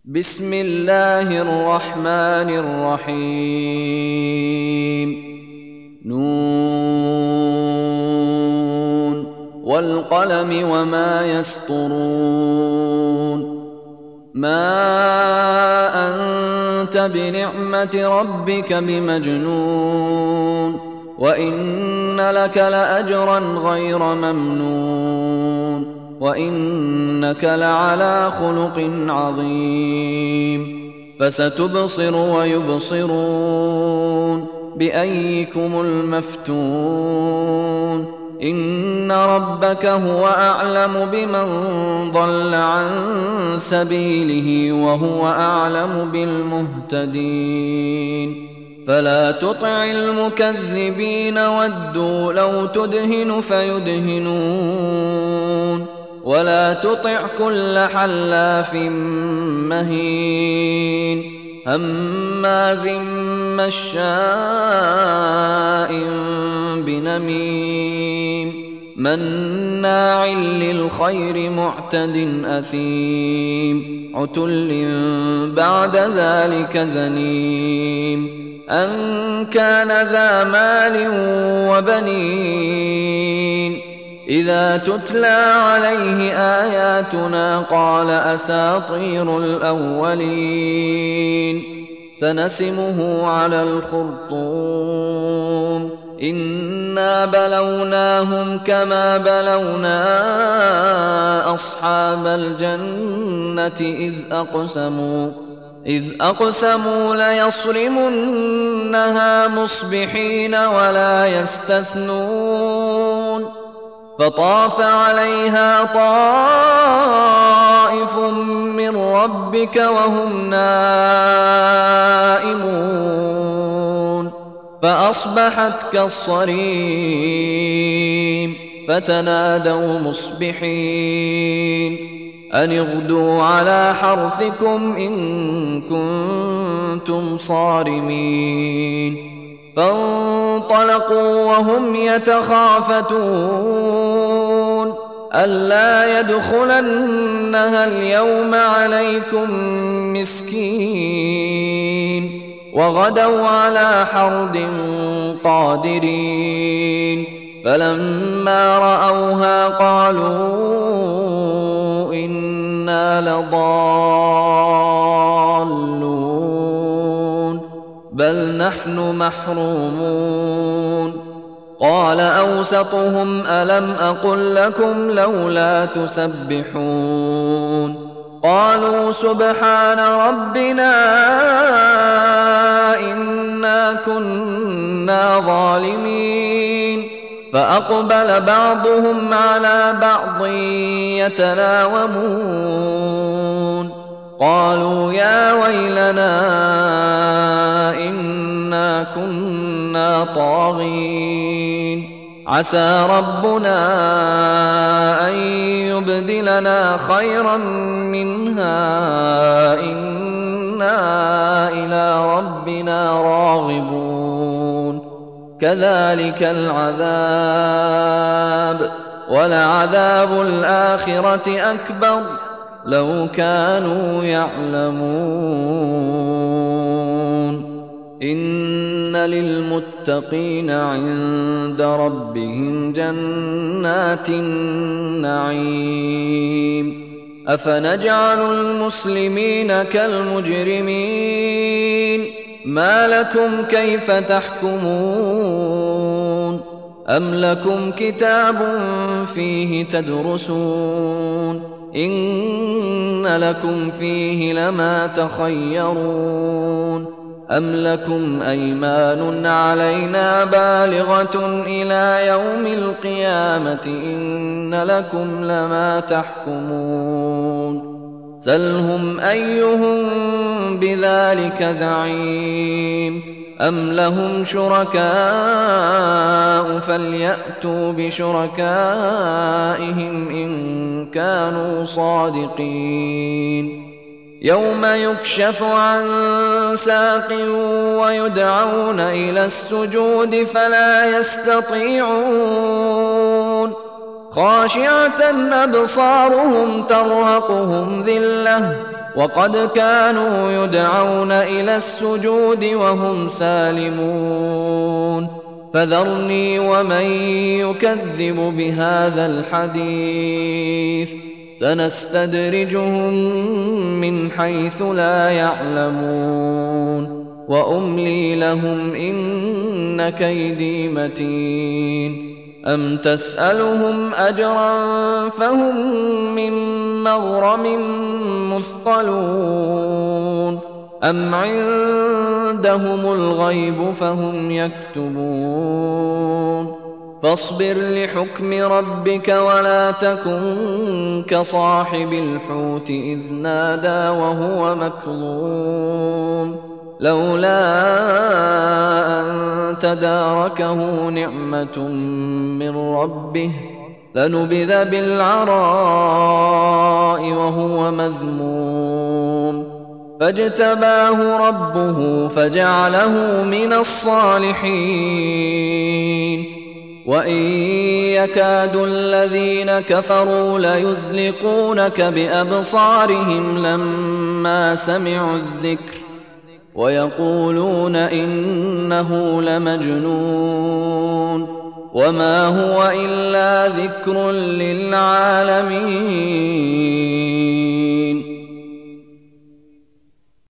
بسم الله الرحمن الرحيم نون والقلم وما يسطرون ما أنت بنعمة ربك بمجنون وإن لك لأجرا غير ممنون وإنك لعلى خلق عظيم فستبصر ويبصرون بأيكم المفتون إن ربك هو أعلم بمن ضل عن سبيله وهو أعلم بالمهتدين فلا تطع المكذبين ودوا لو تدهن فيدهنون ولا تطع كل حلاف مهين هماز مشاء بنميم مناع للخير معتد أثيم عتل بعد ذلك زنيم أن كان ذا مال وبنين إذا تتلى عليه آياتنا قال أساطير الأولين سنسمه على الخرطوم إنا بلوناهم كما بلونا أصحاب الجنة إذ أقسموا ليصرمنها مصبحين ولا يستثنون فطاف عليها طائف من ربك وهم نائمون فأصبحت كالصريم فتنادوا مصبحين أن اغدوا على حرثكم إن كنتم صارمين فانطلقوا وهم يتخافتون ألا يدخلنها اليوم عليكم مسكين وغدوا على حرد قادرين فلما رأوها قالوا إنا لضالون بل نحن محرومون قال أوسطهم ألم أقل لكم لولا تسبحون قالوا سبحان ربنا إنا كنا ظالمين فأقبل بعضهم على بعض يتلاومون قالوا يا ويلنا إنا كنا طاغين عسى ربنا أن يبدلنا خيرا منها إنا إلى ربنا راغبون كذلك العذاب ولعذاب الآخرة أكبر لو كانوا يعلمون إن للمتقين عند ربهم جنات النعيم أفنجعل المسلمين كالمجرمين ما لكم كيف تحكمون أم لكم كتاب فيه تدرسون إن لكم فيه لما تخيرون أم لكم أيمان علينا بالغة إلى يوم القيامة إن لكم لما تحكمون سلهم أيهم بذلك زعيم أم لهم شركاء فليأتوا بشركائهم إن كانوا صادقين يوم يكشف عن ساق ويدعون إلى السجود فلا يستطيعون خاشعة أبصارهم ترهقهم ذلة وقد كانوا يدعون إلى السجود وهم سالمون فذرني ومن يكذب بهذا الحديث سنستدرجهم من حيث لا يعلمون وأملي لهم إن كيدي متين أم تسألهم أجرا فهم من مغرم مثقلون أم عندهم الغيب فهم يكتبون فاصبر لحكم ربك ولا تكن كصاحب الحوت إذ نادى وهو مكظوم لولا أن تداركه نعمة من ربه لنبذ بالعراء وهو مذموم فاجتباه ربه فجعله من الصالحين وإن يكاد الذين كفروا ليزلقونك بأبصارهم لما سمعوا الذكر ويقولون إنه لمجنون وما هو إلا ذكر للعالمين